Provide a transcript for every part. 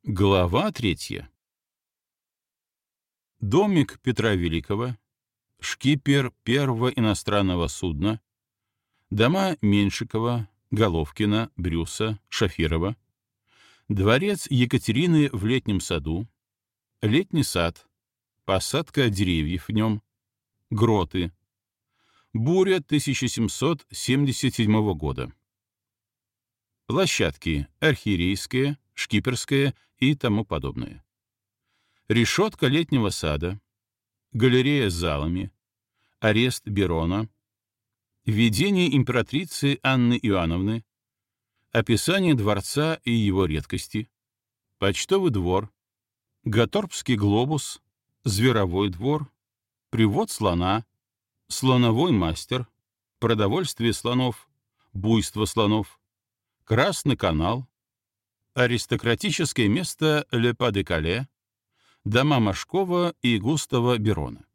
Глава 3. Домик Петра Великого, шкипер первого иностранного судна, дома Меньшикова, Головкина, Брюса, Шафирова, дворец Екатерины в летнем саду, летний сад, посадка деревьев в нем, гроты, буря 1777 года, площадки Архиерейская, Шкиперская и тому подобное. Решетка летнего сада, галерея с залами, арест Берона, видение императрицы Анны Иоанновны, описание дворца и его редкости, почтовый двор, Гатторпский глобус, зверовой двор, привод слона, слоновой мастер, продовольствие слонов, буйство слонов, Красный канал, аристократическое место Ле Па-де-Кале, дома Машкова и Густава Берона.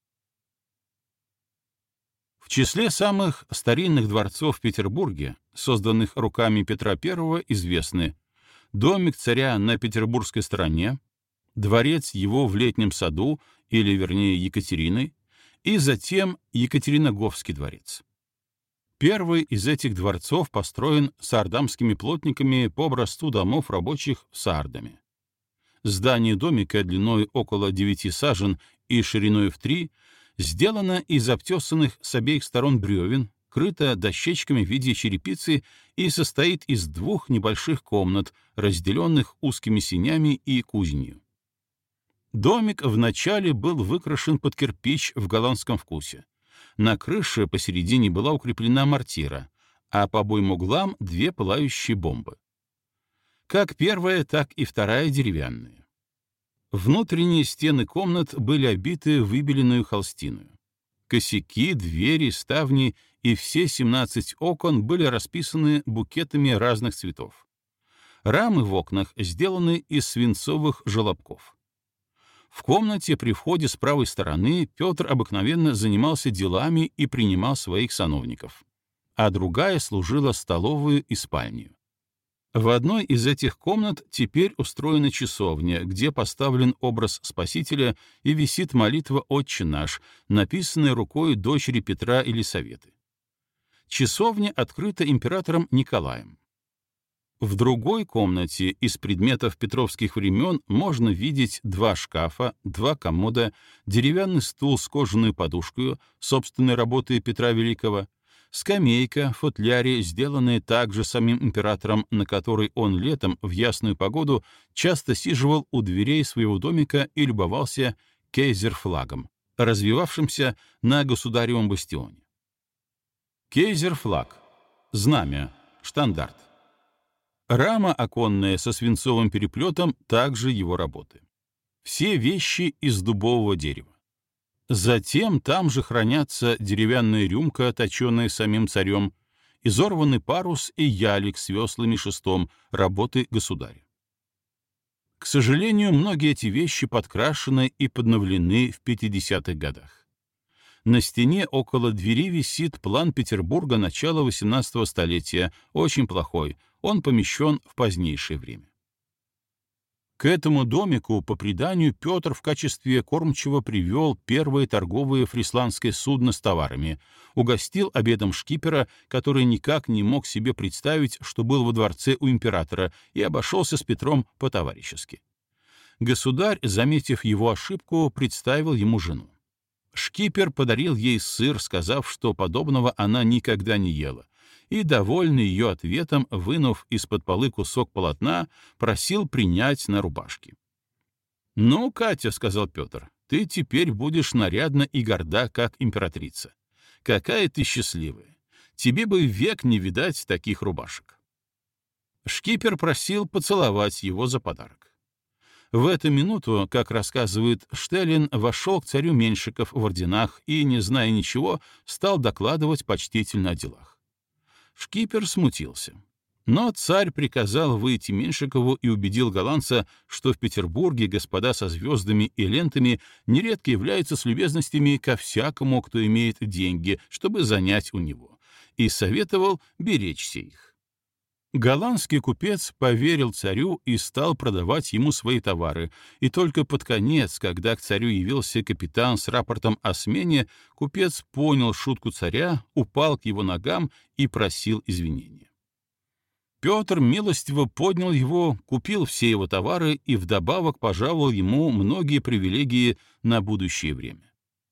В числе самых старинных дворцов в Петербурге, созданных руками Петра I, известны домик царя на петербургской стороне, дворец его в летнем саду, или, вернее, Екатерины, и затем Екатериноговский дворец. Первый из этих дворцов построен саардамскими плотниками по образцу домов рабочих в Саардаме. Здание домика длиной около 9 сажен и шириной в 3 сделано из обтесанных с обеих сторон бревен, крыто дощечками в виде черепицы и состоит из 2 небольших комнат, разделенных узкими сенями и кузнею. Домик вначале был выкрашен под кирпич в голландском вкусе. На крыше посередине была укреплена мортира, а по обоим углам 2 пылающие бомбы. Как первая, так и вторая деревянные. Внутренние стены комнат были обиты выбеленную холстиною. Косяки, двери, ставни и все 17 окон были расписаны букетами разных цветов. Рамы в окнах сделаны из свинцовых желобков. В комнате при входе с правой стороны Петр обыкновенно занимался делами и принимал своих сановников, а другая служила столовую и спальню. В одной из этих комнат теперь устроена часовня, где поставлен образ Спасителя и висит молитва «Отче наш», написанная рукой дочери Петра Елисаветы. Часовня открыта императором Николаем. В другой комнате из предметов петровских времен можно видеть 2 шкафа, 2 комода, деревянный стул с кожаной подушкой, собственной работы Петра Великого, скамейка в футляре, сделанная также самим императором, на которой он летом в ясную погоду часто сиживал у дверей своего домика и любовался кейзер-флагом, развивавшимся на государевом бастионе. Кейзер-флаг — знамя, штандарт. Рама оконная со свинцовым переплетом — также его работы. Все вещи из дубового дерева. Затем там же хранятся деревянная рюмка, точеная самим царем, изорванный парус и ялик с веслами шестом, работы государя. К сожалению, многие эти вещи подкрашены и подновлены в 50-х годах. На стене около двери висит план Петербурга начала XVIII столетия, очень плохой, он помещен в позднейшее время. К этому домику, по преданию, Петр в качестве кормчего привел первое торговое фрисландское судно с товарами, угостил обедом шкипера, который никак не мог себе представить, что был во дворце у императора, и обошелся с Петром по-товарищески. Государь, заметив его ошибку, представил ему жену. Шкипер подарил ей сыр, сказав, что подобного она никогда не ела, и, довольный ее ответом, вынув из-под полы кусок полотна, просил принять на рубашке. «Ну, Катя, — сказал Петр, — ты теперь будешь нарядна и горда, как императрица. Какая ты счастливая! Тебе бы век не видать таких рубашек». Шкипер просил поцеловать его за подарок. В эту минуту, как рассказывает Штеллин, вошел к царю Меньшиков в орденах и, не зная ничего, стал докладывать почтительно о делах. Шкипер смутился. Но царь приказал выйти Меньшикову и убедил голландца, что в Петербурге господа со звездами и лентами нередко являются с любезностями ко всякому, кто имеет деньги, чтобы занять у него, и советовал беречься их. Голландский купец поверил царю и стал продавать ему свои товары, и только под конец, когда к царю явился капитан с рапортом о смене, купец понял шутку царя, упал к его ногам и просил извинения. Петр милостиво поднял его, купил все его товары и вдобавок пожаловал ему многие привилегии на будущее время.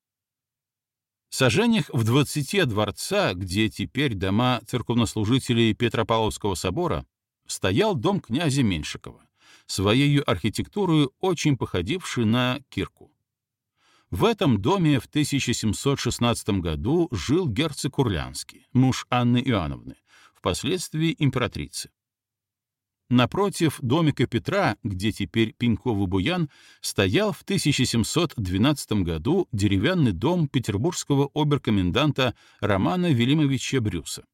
Саженях в 20 от дворца, где теперь дома церковнослужителей Петропавловского собора, стоял дом князя Меньшикова, своей архитектурой очень походивший на кирку. В этом доме в 1716 году жил герцог Курлянский, муж Анны Иоанновны, впоследствии императрицы. Напротив домика Петра, где теперь Пеньковый буян, стоял в 1712 году деревянный дом петербургского оберкоменданта Романа Велимовича Брюса.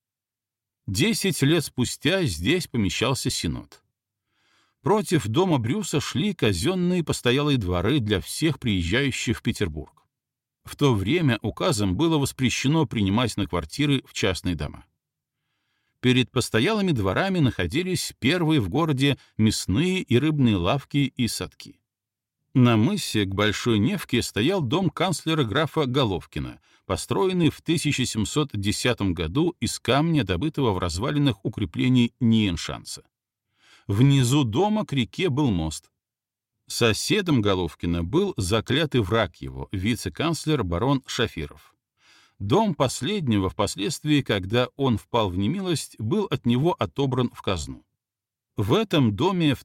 10 лет спустя здесь помещался синод. Против дома Брюса шли казенные постоялые дворы для всех приезжающих в Петербург. В то время указом было воспрещено принимать на квартиры в частные дома. Перед постоялыми дворами находились первые в городе мясные и рыбные лавки и садки. На мысе к Большой Невке стоял дом канцлера графа Головкина, построенный в 1710 году из камня, добытого в развалинах укреплений Ниеншанса. Внизу дома к реке был мост. Соседом Головкина был заклятый враг его, вице-канцлер барон Шафиров. Дом последнего впоследствии, когда он впал в немилость, был от него отобран в казну. В этом доме в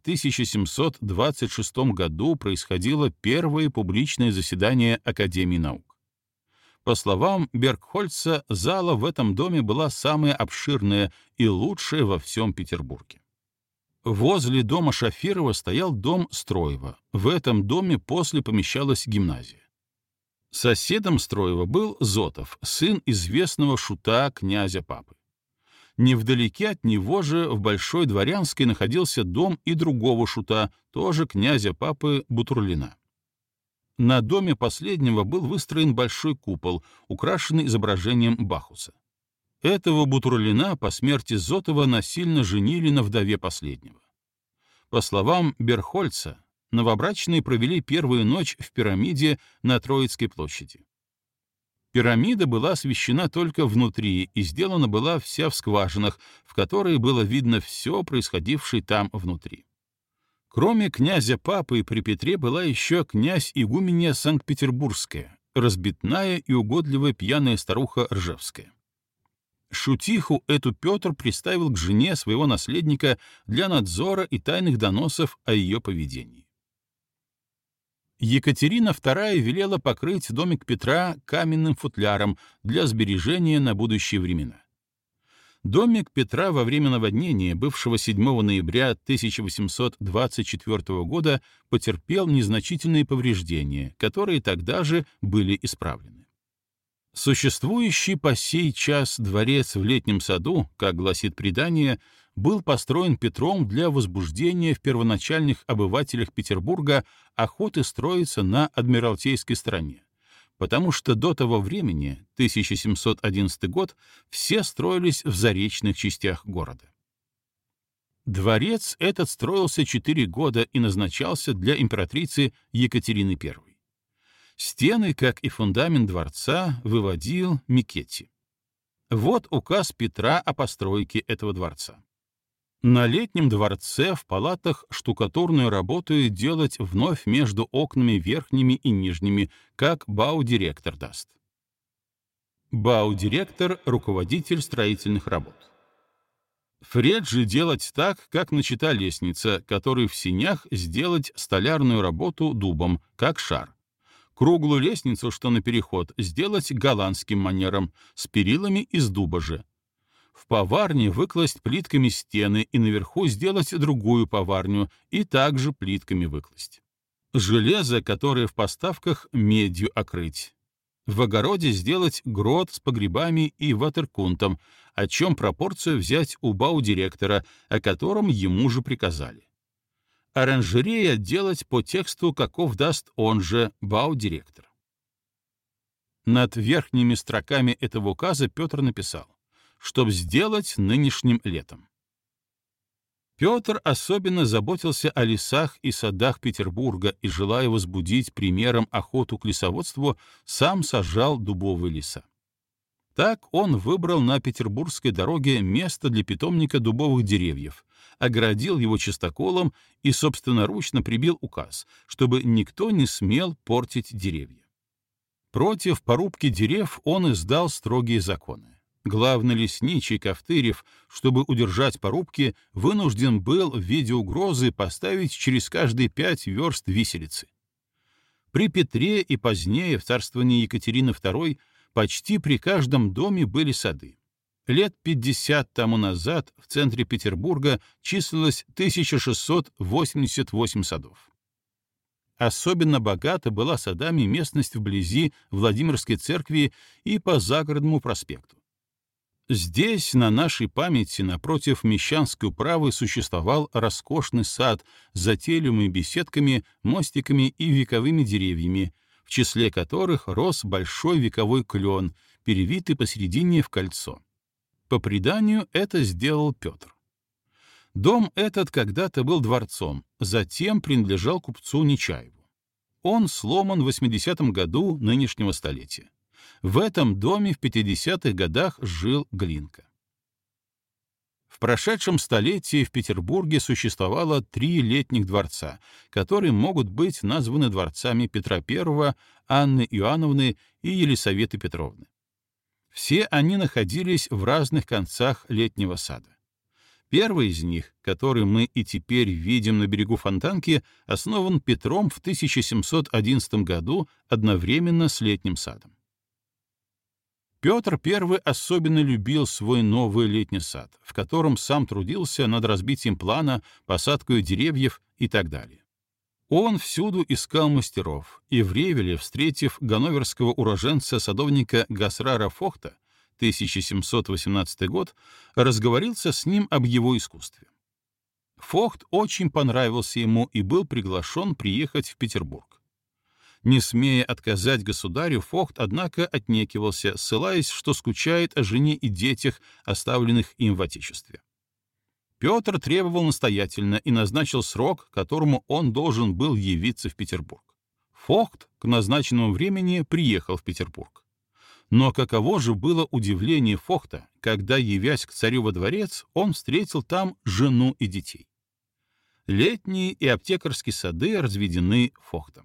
1726 году происходило первое публичное заседание Академии наук. По словам Бергхольца, зала в этом доме была самая обширная и лучшая во всем Петербурге. Возле дома Шафирова стоял дом Строева. В этом доме после помещалась гимназия. Соседом Строева был Зотов, сын известного шута князя Папы. Невдалеке от него же в Большой Дворянской находился дом и другого шута, тоже князя Папы Бутурлина. На доме последнего был выстроен большой купол, украшенный изображением Бахуса. Этого Бутурлина по смерти Зотова насильно женили на вдове последнего. По словам Бергхольца, новобрачные провели первую ночь в пирамиде на Троицкой площади. Пирамида была освещена только внутри и сделана была вся в скважинах, в которые было видно все происходившее там внутри. Кроме князя Папы при Петре была еще князь-игуменья Санкт-Петербургская, разбитная и угодливая пьяная старуха Ржевская. Шутиху эту Петр приставил к жене своего наследника для надзора и тайных доносов о ее поведении. Екатерина II велела покрыть домик Петра каменным футляром для сбережения на будущие времена. Домик Петра во время наводнения, бывшего 7 ноября 1824 года, потерпел незначительные повреждения, которые тогда же были исправлены. Существующий по сей час дворец в Летнем саду, как гласит предание, был построен Петром для возбуждения в первоначальных обывателях Петербурга охоты строиться на Адмиралтейской стороне, потому что до того времени, 1711 год, все строились в заречных частях города. Дворец этот строился 4 года и назначался для императрицы Екатерины I. Стены, как и фундамент дворца, выводил Микетти. Вот указ Петра о постройке этого дворца. На Летнем дворце в палатах штукатурную работу делать вновь между окнами верхними и нижними, как бау-директор даст. Бау-директор — руководитель строительных работ. Впредь же делать так, как начата лестница, которой в сенях сделать столярную работу дубом, как шар. Круглую лестницу, что на переход, сделать голландским манером, с перилами из дуба же. В поварне выкласть плитками стены и наверху сделать другую поварню и также плитками выкласть. Железо, которое в поставках, медью окрыть. В огороде сделать грот с погребами и ватеркунтом, о чем пропорцию взять у бау-директора, о котором ему же приказали. Оранжерея делать по тексту, каков даст он же, бау-директор. Над верхними строками этого указа Петр написал: «Чтоб сделать нынешним летом». Петр особенно заботился о лесах и садах Петербурга и, желая возбудить примером охоту к лесоводству, сам сажал дубовые леса. Так он выбрал на Петербургской дороге место для питомника дубовых деревьев, оградил его чистоколом и собственноручно прибил указ, чтобы никто не смел портить деревья. Против порубки дерев он издал строгие законы. Главный лесничий Ковтырев, чтобы удержать порубки, вынужден был в виде угрозы поставить через каждые 5 верст виселицы. При Петре и позднее, в царствовании Екатерины II, почти при каждом доме были сады. Лет 50 тому назад в центре Петербурга числилось 1688 садов. Особенно богата была садами местность вблизи Владимирской церкви и по Загородному проспекту. Здесь, на нашей памяти, напротив Мещанской управы, существовал роскошный сад с затейливыми беседками, мостиками и вековыми деревьями, в числе которых рос большой вековой клен, перевитый посередине в кольцо. По преданию, это сделал Петр. Дом этот когда-то был дворцом, затем принадлежал купцу Нечаеву. Он сломан в 80-м году нынешнего столетия. В этом доме в 50-х годах жил Глинка. В прошедшем столетии в Петербурге существовало 3 летних дворца, которые могут быть названы дворцами Петра I, Анны Иоанновны и Елисаветы Петровны. Все они находились в разных концах летнего сада. Первый из них, который мы и теперь видим на берегу Фонтанки, основан Петром в 1711 году одновременно с летним садом. Петр I особенно любил свой новый летний сад, в котором сам трудился над разбитием плана, посадкой деревьев и так далее. Он всюду искал мастеров, и в Ревеле, встретив ганноверского уроженца-садовника Гасрара Фохта, 1718 год, разговорился с ним об его искусстве. Фохт очень понравился ему и был приглашен приехать в Петербург. Не смея отказать государю, Фохт, однако, отнекивался, ссылаясь, что скучает о жене и детях, оставленных им в отечестве. Петр требовал настоятельно и назначил срок, к которому он должен был явиться в Петербург. Фохт к назначенному времени приехал в Петербург. Но каково же было удивление Фохта, когда, явясь к царю во дворец, он встретил там жену и детей. Летние и аптекарские сады разведены Фохтом.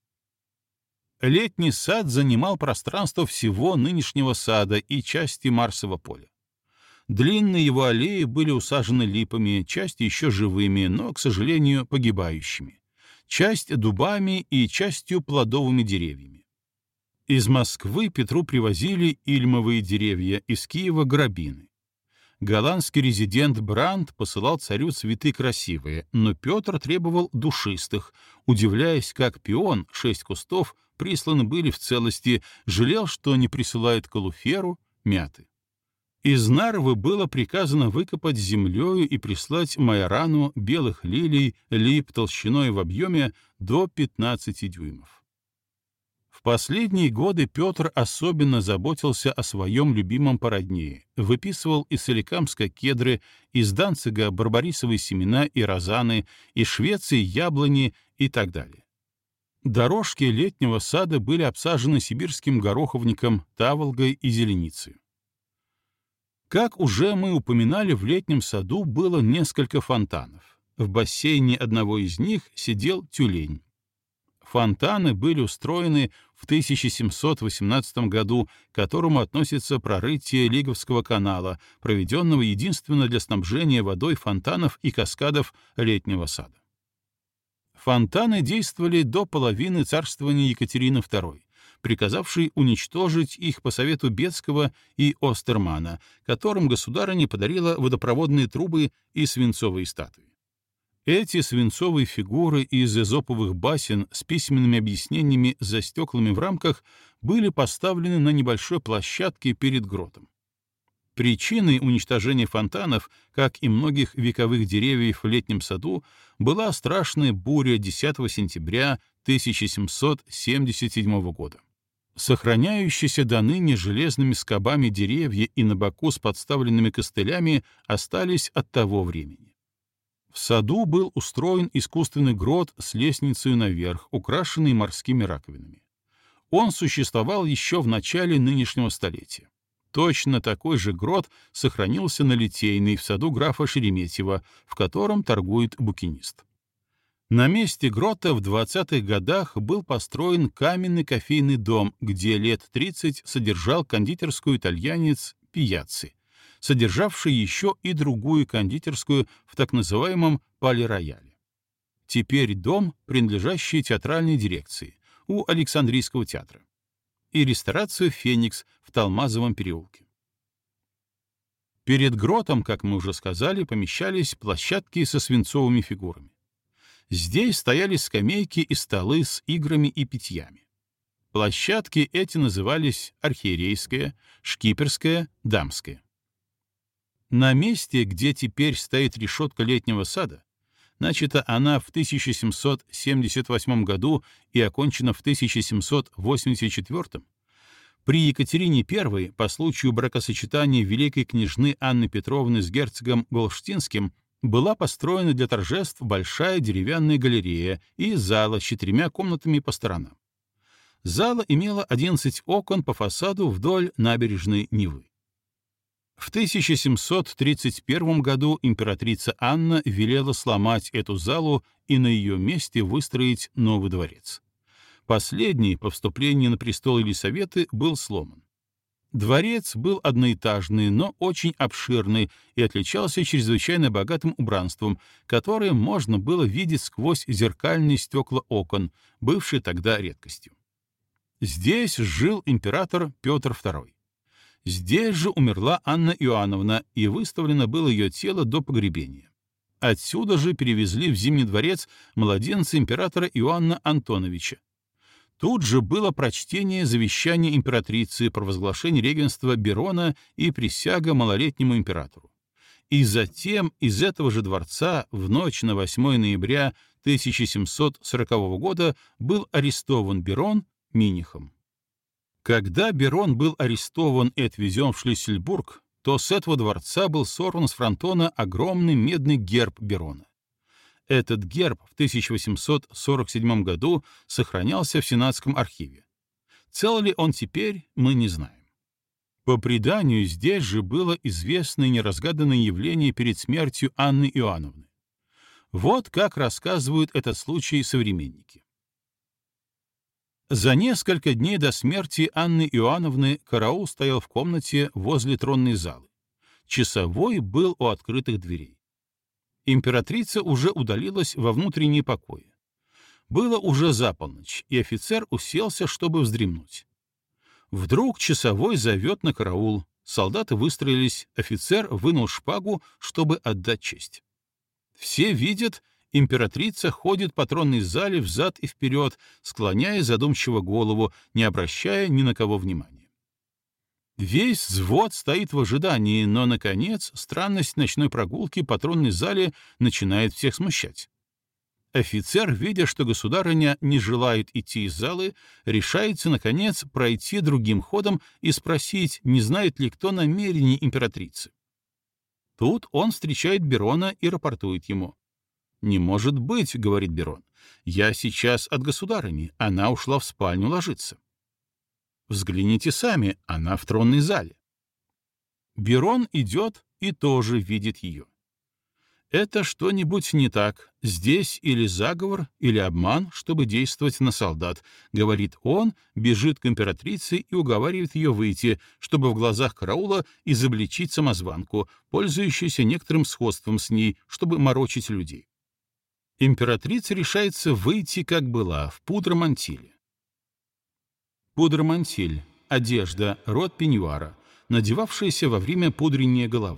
Летний сад занимал пространство всего нынешнего сада и части Марсового поля. Длинные его аллеи были усажены липами, часть еще живыми, но, к сожалению, погибающими, часть дубами и частью плодовыми деревьями. Из Москвы Петру привозили ильмовые деревья, из Киева — грабины. Голландский резидент Брандт посылал царю цветы красивые, но Петр требовал душистых, удивляясь, как пион, 6 кустов, присланы были в целости, жалел, что не присылают калуферу, мяты. Из Нарвы было приказано выкопать землею и прислать майорану белых лилий, лип толщиной в объеме до 15 дюймов. В последние годы Петр особенно заботился о своем любимом породнее, выписывал из Соликамска кедры, из Данцига барбарисовые семена и розаны, из Швеции яблони и так далее. Дорожки летнего сада были обсажены сибирским гороховником, таволгой и зеленицей. Как уже мы упоминали, в летнем саду было несколько фонтанов. В бассейне одного из них сидел тюлень. Фонтаны были устроены в 1718 году, к которому относится прорытие Лиговского канала, проведенного единственно для снабжения водой фонтанов и каскадов летнего сада. Фонтаны действовали до половины царствования Екатерины II, приказавшей уничтожить их по совету Бецкого и Остермана, которым государыня подарила водопроводные трубы и свинцовые статуи. Эти свинцовые фигуры из эзоповых басен с письменными объяснениями за стеклами в рамках были поставлены на небольшой площадке перед гротом. Причиной уничтожения фонтанов, как и многих вековых деревьев в летнем саду, была страшная буря 10 сентября 1777 года. Сохраняющиеся до ныне железными скобами деревья и на боку с подставленными костылями остались от того времени. В саду был устроен искусственный грот с лестницей наверх, украшенный морскими раковинами. Он существовал еще в начале нынешнего столетия. Точно такой же грот сохранился на Литейной в саду графа Шереметьева, в котором торгует букинист. На месте грота в 20-х годах был построен каменный кофейный дом, где лет 30 содержал кондитерскую итальянец Пияцци, содержавший еще и другую кондитерскую в так называемом Пале-Рояле. Теперь дом, принадлежащий театральной дирекции, у Александрийского театра, и ресторацию «Феникс» в Талмазовом переулке. Перед гротом, как мы уже сказали, помещались площадки со свинцовыми фигурами. Здесь стояли скамейки и столы с играми и питьями. Площадки эти назывались архиерейская, шкиперская, дамская. На месте, где теперь стоит решетка летнего сада, начата она в 1778 году и окончена в 1784, при Екатерине I по случаю бракосочетания великой княжны Анны Петровны с герцогом Голштинским была построена для торжеств большая деревянная галерея и зала с 4 комнатами по сторонам. Зала имела 11 окон по фасаду вдоль набережной Невы. В 1731 году императрица Анна велела сломать эту залу и на ее месте выстроить новый дворец. Последний, по вступлении на престол Елисаветы, был сломан. Дворец был одноэтажный, но очень обширный и отличался чрезвычайно богатым убранством, которое можно было видеть сквозь зеркальные стекла окон, бывшие тогда редкостью. Здесь жил император Петр II. Здесь же умерла Анна Иоанновна, и выставлено было ее тело до погребения. Отсюда же перевезли в Зимний дворец младенца императора Иоанна Антоновича. Тут же было прочтение завещания императрицы, провозглашение регенства Берона и присяга малолетнему императору. И затем из этого же дворца в ночь на 8 ноября 1740 года был арестован Берон Минихом. Когда Берон был арестован и отвезен в Шлиссельбург, то с этого дворца был сорван с фронтона огромный медный герб Берона. Этот герб в 1847 году сохранялся в Сенатском архиве. Цел ли он теперь, мы не знаем. По преданию, здесь же было известное неразгаданное явление перед смертью Анны Иоанновны. Вот как рассказывают этот случай современники. За несколько дней до смерти Анны Иоанновны караул стоял в комнате возле тронной залы. Часовой был у открытых дверей. Императрица уже удалилась во внутренние покои. Было уже за полночь, и офицер уселся, чтобы вздремнуть. Вдруг часовой зовет на караул. Солдаты выстроились, офицер вынул шпагу, чтобы отдать честь. Все видят, императрица ходит по тронной зале взад и вперед, склоняя задумчиво голову, не обращая ни на кого внимания. Весь взвод стоит в ожидании, но, наконец, странность ночной прогулки по тронной зале начинает всех смущать. Офицер, видя, что государыня не желает идти из залы, решается, наконец, пройти другим ходом и спросить, не знает ли кто намерений императрицы. Тут он встречает Берона и рапортует ему. «Не может быть», — говорит Берон, — «я сейчас от государыни, она ушла в спальню ложиться». «Взгляните сами, она в тронной зале». Берон идет и тоже видит ее. Это что-нибудь не так, здесь или заговор, или обман, чтобы действовать на солдат, говорит он, бежит к императрице и уговаривает ее выйти, чтобы в глазах караула изобличить самозванку, пользующуюся некоторым сходством с ней, чтобы морочить людей. Императрица решается выйти, как была, в пудромантиле. Пудромантиль — одежда, род пеньюара, надевавшаяся во время пудрения головы.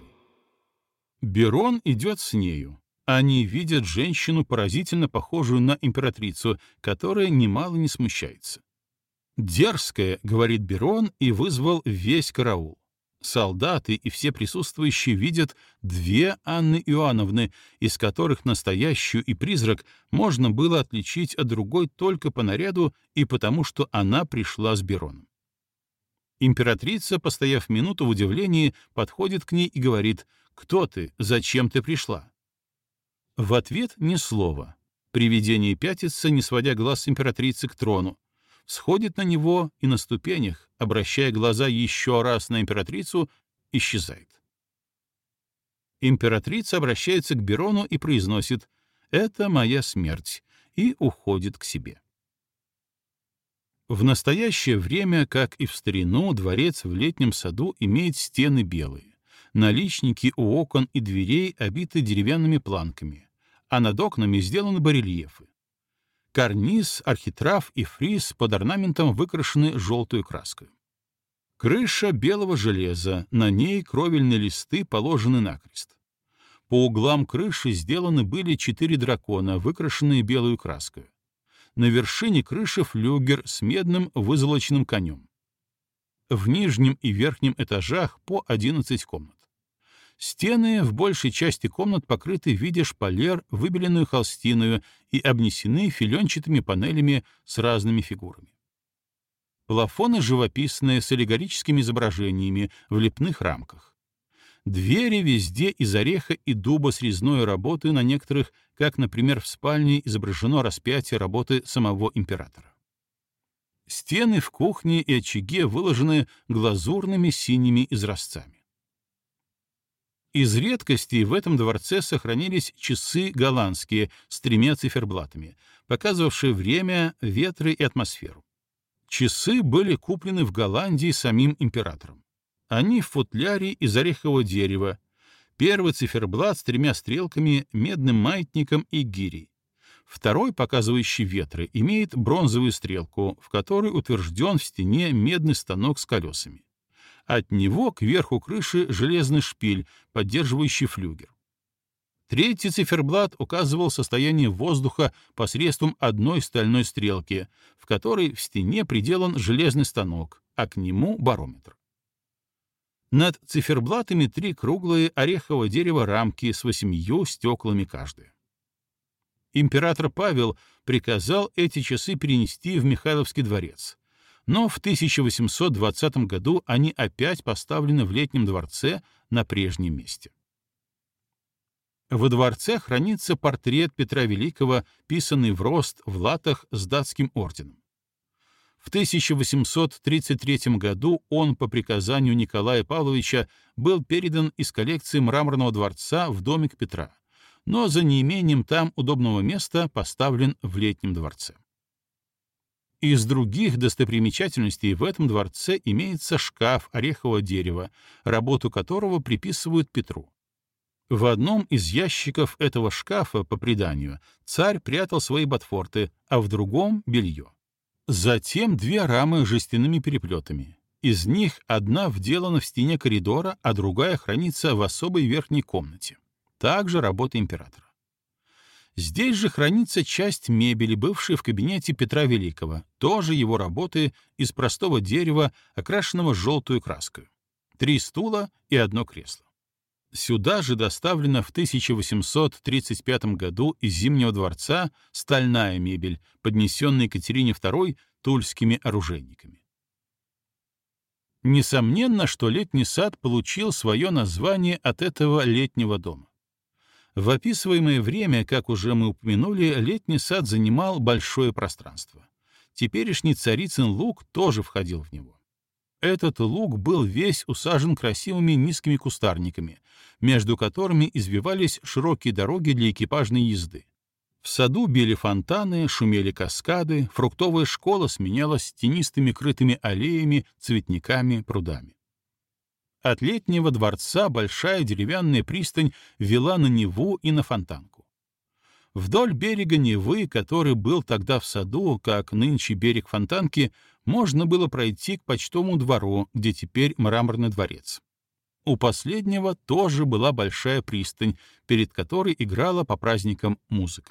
Берон идет с нею. Они видят женщину, поразительно похожую на императрицу, которая немало не смущается. «Дерзкая», — говорит Берон, и вызвал весь караул. Солдаты и все присутствующие видят 2 Анны Иоанновны, из которых настоящую и призрак можно было отличить от другой только по наряду и потому, что она пришла с Бероном. Императрица, постояв минуту в удивлении, подходит к ней и говорит: «Кто ты? Зачем ты пришла?» В ответ ни слова. Привидение пятится, не сводя глаз императрицы к трону, всходит на него и на ступенях, обращая глаза еще раз на императрицу, исчезает. Императрица обращается к Берону и произносит «Это моя смерть» и уходит к себе. В настоящее время, как и в старину, дворец в Летнем саду имеет стены белые, наличники у окон и дверей обиты деревянными планками, а над окнами сделаны барельефы. Карниз, архитрав и фриз под орнаментом выкрашены желтой краской. Крыша белого железа, на ней кровельные листы положены накрест. По углам крыши сделаны были 4 дракона, выкрашенные белой краской. На вершине крыши флюгер с медным вызолоченным конем. В нижнем и верхнем этажах по 11 комнат. Стены в большей части комнат покрыты в виде шпалер, выбеленную холстиною и обнесены филенчатыми панелями с разными фигурами. Плафоны живописные с аллегорическими изображениями в лепных рамках. Двери везде из ореха и дуба с резной работы, на некоторых, как, например, в спальне, изображено распятие работы самого императора. Стены в кухне и очаге выложены глазурными синими изразцами. Из редкостей в этом дворце сохранились часы голландские с 3 циферблатами, показывавшие время, ветры и атмосферу. Часы были куплены в Голландии самим императором. Они в футляре из орехового дерева. Первый циферблат с 3 стрелками, медным маятником и гирей. Второй, показывающий ветры, имеет бронзовую стрелку, в которой утвержден в стене медный станок с колесами. От него к верху крыши железный шпиль, поддерживающий флюгер. Третий циферблат указывал состояние воздуха посредством одной стальной стрелки, в которой в стене приделан железный станок, а к нему барометр. Над циферблатами 3 круглые орехового дерева рамки с 8 стеклами каждая. Император Павел приказал эти часы перенести в Михайловский дворец, но в 1820 году они опять поставлены в Летнем дворце на прежнем месте. Во дворце хранится портрет Петра Великого, писанный в рост в латах с датским орденом. В 1833 году он по приказанию Николая Павловича был передан из коллекции Мраморного дворца в домик Петра, но за неимением там удобного места поставлен в Летнем дворце. Из других достопримечательностей в этом дворце имеется шкаф орехового дерева, работу которого приписывают Петру. В одном из ящиков этого шкафа, по преданию, царь прятал свои ботфорты, а в другом — белье. Затем 2 рамы с жестяными переплетами. Из них одна вделана в стене коридора, а другая хранится в особой верхней комнате. Также работа императора. Здесь же хранится часть мебели, бывшей в кабинете Петра Великого, тоже его работы из простого дерева, окрашенного желтую краской. 3 стула и 1 кресло. Сюда же доставлена в 1835 году из Зимнего дворца стальная мебель, поднесенная Екатерине II тульскими оружейниками. Несомненно, что Летний сад получил свое название от этого летнего дома. В описываемое время, как уже мы упомянули, Летний сад занимал большое пространство. Теперешний Царицын луг тоже входил в него. Этот луг был весь усажен красивыми низкими кустарниками, между которыми извивались широкие дороги для экипажной езды. В саду били фонтаны, шумели каскады, фруктовая школа сменялась тенистыми крытыми аллеями, цветниками, прудами. От Летнего дворца большая деревянная пристань вела на Неву и на Фонтанку. Вдоль берега Невы, который был тогда в саду, как нынче берег Фонтанки, можно было пройти к почтовому двору, где теперь Мраморный дворец. У последнего тоже была большая пристань, перед которой играла по праздникам музыка.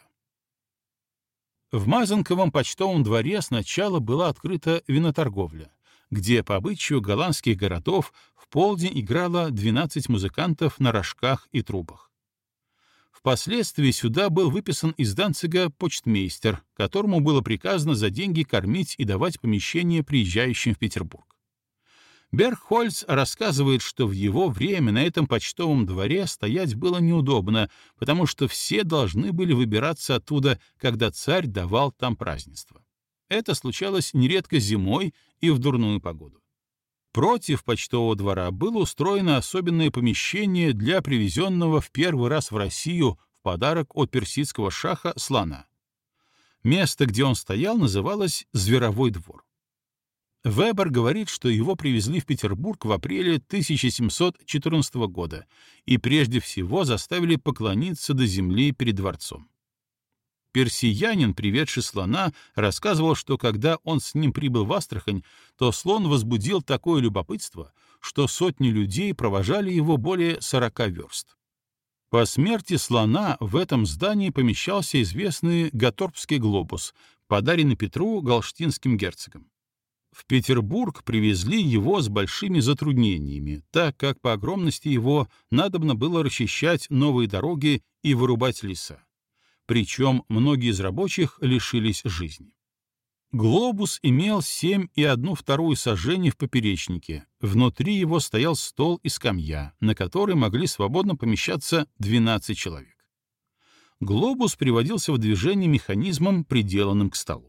В Мазанковом почтовом дворе сначала была открыта виноторговля, где, по обычаю голландских городов, в полдень играло 12 музыкантов на рожках и трубах. Впоследствии сюда был выписан из Данцига почтмейстер, которому было приказано за деньги кормить и давать помещение приезжающим в Петербург. Бергхольц рассказывает, что в его время на этом почтовом дворе стоять было неудобно, потому что все должны были выбираться оттуда, когда царь давал там празднество. Это случалось нередко зимой и в дурную погоду. Против почтового двора было устроено особенное помещение для привезенного в первый раз в Россию в подарок от персидского шаха слона. Место, где он стоял, называлось «Зверовой двор». Вебер говорит, что его привезли в Петербург в апреле 1714 года и прежде всего заставили поклониться до земли перед дворцом. Персиянин, приведший слона, рассказывал, что когда он с ним прибыл в Астрахань, то слон возбудил такое любопытство, что сотни людей провожали его более 40 верст. По смерти слона в этом здании помещался известный Гатторпский глобус, подаренный Петру галштинским герцогом. В Петербург привезли его с большими затруднениями, так как по огромности его надобно было расчищать новые дороги и вырубать леса. Причем многие из рабочих лишились жизни. Глобус имел 7,1 сажени в поперечнике. Внутри его стоял стол и скамья, на который могли свободно помещаться 12 человек. Глобус приводился в движение механизмом, приделанным к столу.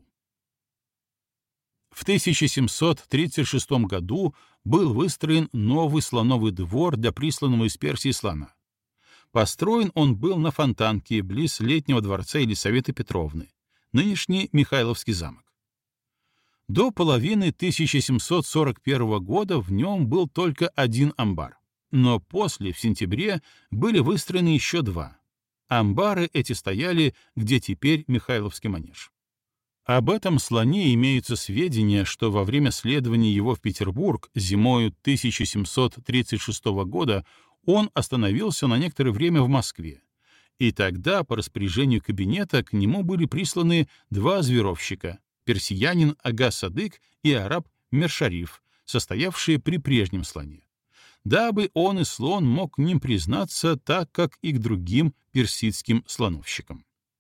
В 1736 году был выстроен новый слоновый двор для присланного из Персии слона. Построен он был на Фонтанке, близ летнего дворца Елисаветы Петровны, нынешний Михайловский замок. До половины 1741 года в нем был только один амбар, но после, в сентябре, были выстроены еще два. Амбары эти стояли, где теперь Михайловский манеж. Об этом слоне имеются сведения, что во время следования его в Петербург зимою 1736 года он остановился на некоторое время в Москве, и тогда по распоряжению кабинета к нему были присланы два зверовщика — персиянин Ага-Садык и араб Мершариф, состоявшие при прежнем слоне, дабы он и слон мог к ним признаться так, как и к другим персидским слоновщикам.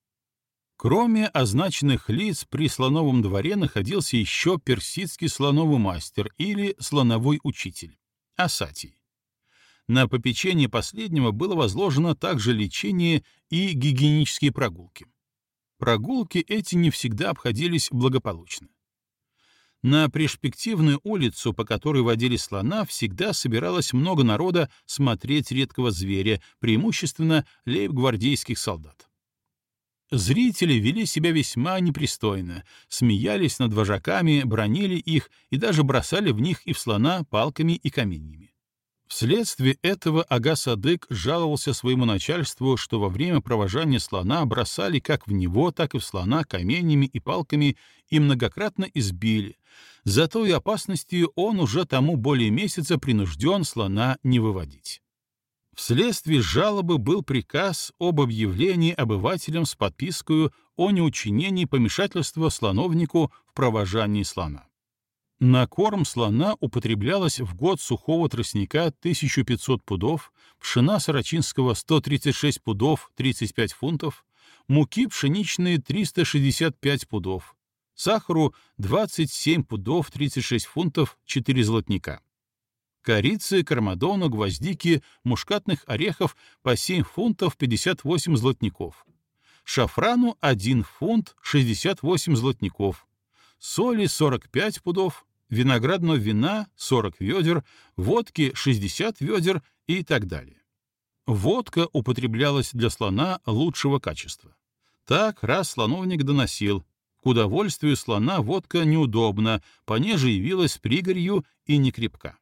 Кроме означенных лиц, при слоновом дворе находился еще персидский слоновый мастер или слоновой учитель — Асатий. На попечение последнего было возложено также лечение и гигиенические прогулки. Прогулки эти не всегда обходились благополучно. На перспективную улицу, по которой водили слона, всегда собиралось много народа смотреть редкого зверя, преимущественно лейб-гвардейских солдат. Зрители вели себя весьма непристойно, смеялись над вожаками, бранили их и даже бросали в них и в слона палками и каменьями. Вследствие этого Ага-Садык жаловался своему начальству, что во время провожания слона бросали как в него, так и в слона каменьями и палками и многократно избили. Зато и опасностью он уже тому более месяца принужден слона не выводить. Вследствие жалобы был приказ об объявлении обывателям с подпиской о неучинении помешательства слоновнику в провожании слона. На корм слона употреблялось в год сухого тростника 1500 пудов, пшена сорочинского 136 пудов 35 фунтов, муки пшеничные 365 пудов, сахару 27 пудов 36 фунтов 4 золотника. Корицы, кармадона, гвоздики, мускатных орехов по 7 фунтов 58 золотников. Шафрану 1 фунт 68 золотников. Соли 45 пудов, виноградного вина 40 ведер, водки 60 ведер и так далее. Водка употреблялась для слона лучшего качества. Так раз слоновник доносил: к удовольствию слона водка неудобна, понеже явилась пригорью и не крепка.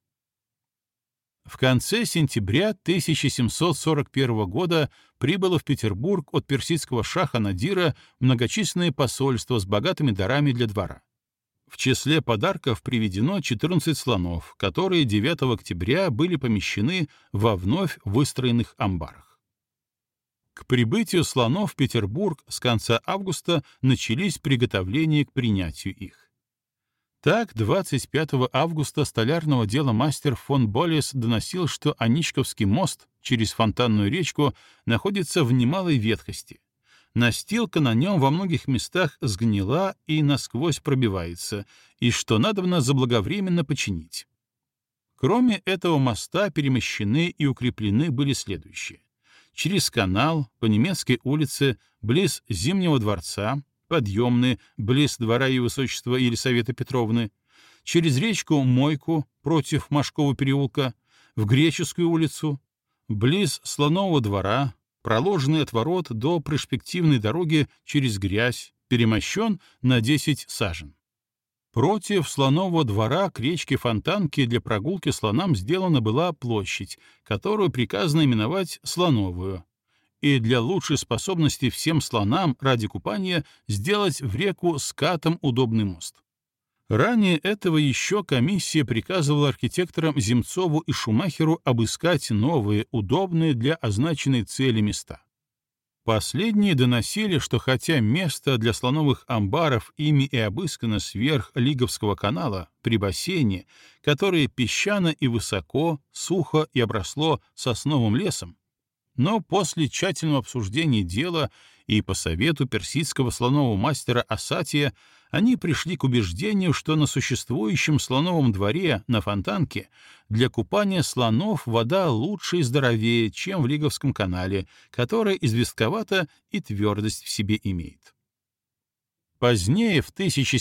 В конце сентября 1741 года прибыло в Петербург от персидского шаха Надира многочисленное посольство с богатыми дарами для двора. В числе подарков приведено 14 слонов, которые 9 октября были помещены во вновь выстроенных амбарах. К прибытию слонов в Петербург с конца августа начались приготовления к принятию их. Так, 25 августа столярного дела мастер фон Болес доносил, что Аничковский мост через Фонтанную речку находится в немалой ветхости. Настилка на нем во многих местах сгнила и насквозь пробивается, и что надобно заблаговременно починить. Кроме этого моста перемещены и укреплены были следующие: через канал по Немецкой улице близ Зимнего дворца, подъемные близ двора Ее Высочества Елисаветы Петровны, через речку Мойку против Машкова переулка, в Греческую улицу, близ Слонового двора, проложенный от ворот до перспективной дороги через грязь, перемощен на 10 сажен. Против Слонового двора к речке Фонтанки для прогулки слонам сделана была площадь, которую приказано именовать Слоновую, и для лучшей способности всем слонам ради купания сделать в реку скатом удобный мост. Ранее этого еще комиссия приказывала архитекторам Земцову и Шумахеру обыскать новые, удобные для означенной цели места. Последние доносили, что хотя место для слоновых амбаров ими и обыскано сверх Лиговского канала, при бассейне, которое песчано и высоко, сухо и обросло сосновым лесом, но после тщательного обсуждения дела и по совету персидского слонового мастера Асатия они пришли к убеждению, что на существующем слоновом дворе на Фонтанке для купания слонов вода лучше и здоровее, чем в Лиговском канале, которая известковата и твердость в себе имеет. Позднее, в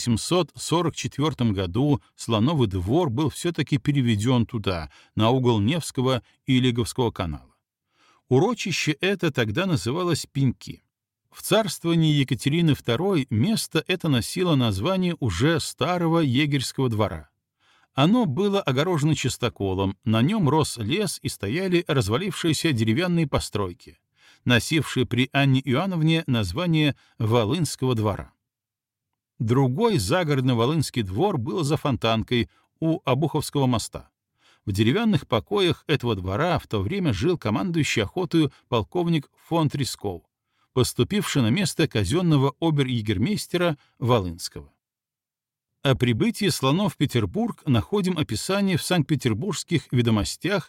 1744 году, Слоновый двор был все-таки переведен туда, на угол Невского и Лиговского канала. Урочище это тогда называлось Пеньки. В царствовании Екатерины II место это носило название уже старого егерского двора. Оно было огорожено чистоколом, на нем рос лес и стояли развалившиеся деревянные постройки, носившие при Анне Иоанновне название Волынского двора. Другой загородный Волынский двор был за Фонтанкой у Обуховского моста. В деревянных покоях этого двора в то время жил командующий охотою полковник фон Тресков, поступивший на место казенного обер-егермейстера Волынского. О прибытии слонов в Петербург находим описание в Санкт-Петербургских ведомостях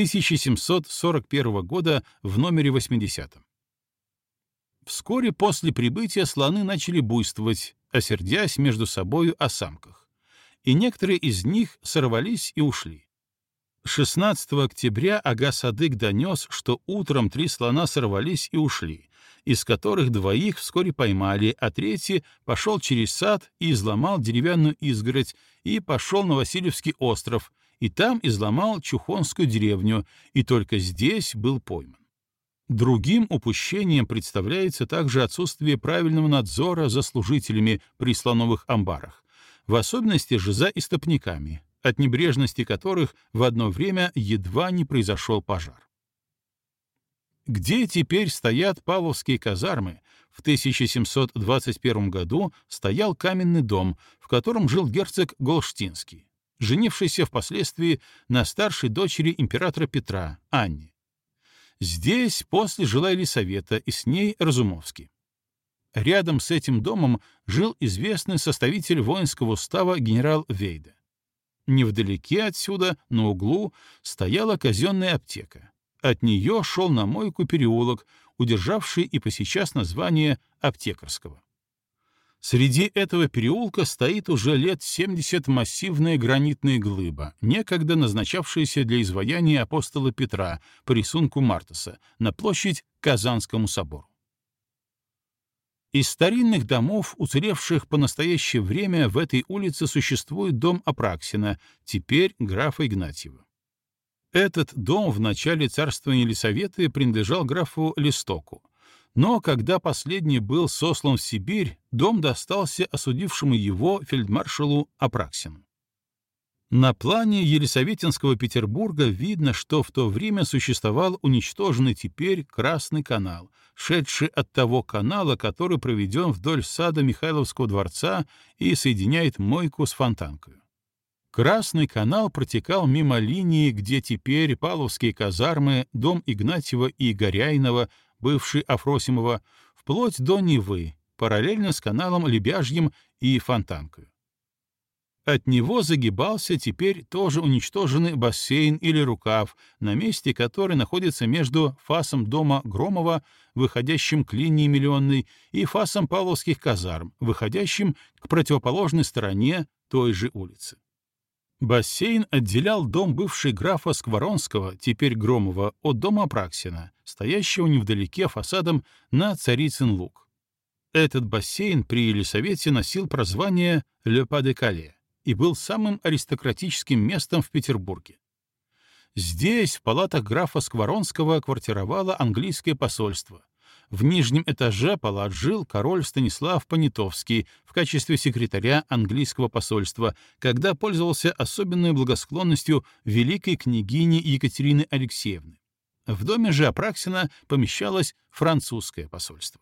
1741 года в номере 80. Вскоре после прибытия слоны начали буйствовать, осердясь между собою о самках, и некоторые из них сорвались и ушли. 16 октября ага-Садык донес, что утром 3 слона сорвались и ушли, из которых 2 вскоре поймали, а 3 пошел через сад и изломал деревянную изгородь и пошел на Васильевский остров, и там изломал Чухонскую деревню, и только здесь был пойман. Другим упущением представляется также отсутствие правильного надзора за служителями при слоновых амбарах, в особенности же за истопниками, от небрежности которых в одно время едва не произошел пожар. Где теперь стоят Павловские казармы, в 1721 году стоял каменный дом, в котором жил герцог Голштинский, женившийся впоследствии на старшей дочери императора Петра, Анне. Здесь после жила Елисавета и с ней Разумовский. Рядом с этим домом жил известный составитель воинского устава генерал Вейде. Невдалеке отсюда, на углу, стояла казенная аптека. От нее шел на мойку переулок, удержавший и посейчас название Аптекарского. Среди этого переулка стоит уже лет 70 массивная гранитная глыба, некогда назначавшаяся для изваяния апостола Петра по рисунку Мартаса на площадь к Казанскому собору. Из старинных домов, уцелевших по настоящее время, в этой улице существует дом Апраксина, теперь графа Игнатьева. Этот дом в начале царствования Елисаветы принадлежал графу Листоку, но когда последний был сослан в Сибирь, дом достался осудившему его фельдмаршалу Апраксину. На плане Елисаветинского Петербурга видно, что в то время существовал уничтоженный теперь Красный канал, шедший от того канала, который проведен вдоль сада Михайловского дворца и соединяет мойку с Фонтанкой. Красный канал протекал мимо линии, где теперь Павловские казармы, дом Игнатьева и Горяйнова, бывший Афросимова, вплоть до Невы, параллельно с каналом Лебяжьим и Фонтанкой. От него загибался теперь тоже уничтоженный бассейн или рукав, на месте который находится между фасом дома Громова, выходящим к линии Миллионной, и фасом Павловских казарм, выходящим к противоположной стороне той же улицы. Бассейн отделял дом бывшей графа Скворонского, теперь Громова, от дома Апраксина, стоящего невдалеке фасадом на Царицын луг. Этот бассейн при Елисавете носил прозвание «Le Pas de Calais» и был самым аристократическим местом в Петербурге. Здесь, в палатах графа Скворонского, квартировало английское посольство. В нижнем этаже палат жил король Станислав Понятовский в качестве секретаря английского посольства, когда пользовался особенной благосклонностью великой княгини Екатерины Алексеевны. В доме же Апраксина помещалось французское посольство.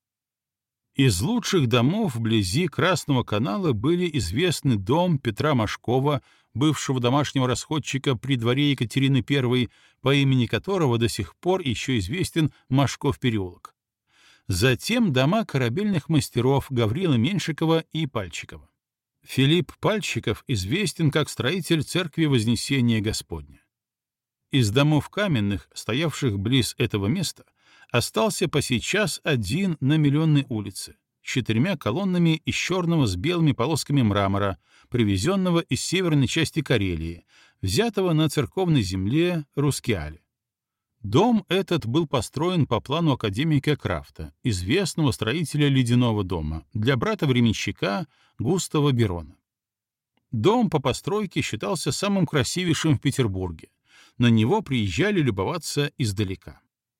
Из лучших домов вблизи Красного канала были известны дом Петра Машкова, бывшего домашнего расходчика при дворе Екатерины I, по имени которого до сих пор еще известен Машков переулок. Затем дома корабельных мастеров Гаврила Меньшикова и Пальчикова. Филипп Пальчиков известен как строитель церкви Вознесения Господня. Из домов каменных, стоявших близ этого места, остался по сей час один на Миллионной улице, с 4 колоннами из черного с белыми полосками мрамора, привезенного из северной части Карелии, взятого на церковной земле Рускеале. Дом этот был построен по плану академика Крафта, известного строителя ледяного дома, для брата-временщика Густава Берона. Дом по постройке считался самым красивейшим в Петербурге. На него приезжали любоваться издалека.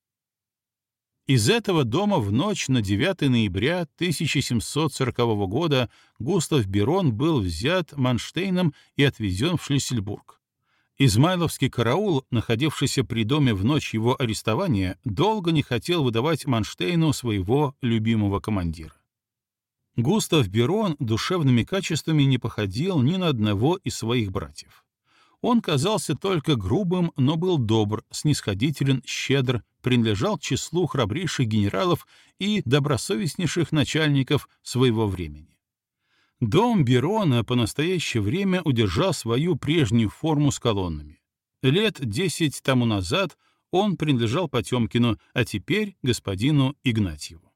Из этого дома в ночь на 9 ноября 1740 года Густав Берон был взят Манштейном и отвезен в Шлиссельбург. Измайловский караул, находившийся при доме в ночь его арестования, долго не хотел выдавать Манштейну своего любимого командира. Густав Берон душевными качествами не походил ни на одного из своих братьев. Он казался только грубым, но был добр, снисходителен, щедр, принадлежал к числу храбрейших генералов и добросовестнейших начальников своего времени. Дом Берона по настоящее время удержал свою прежнюю форму с колоннами. Лет 10 тому назад он принадлежал Потемкину, а теперь господину Игнатьеву.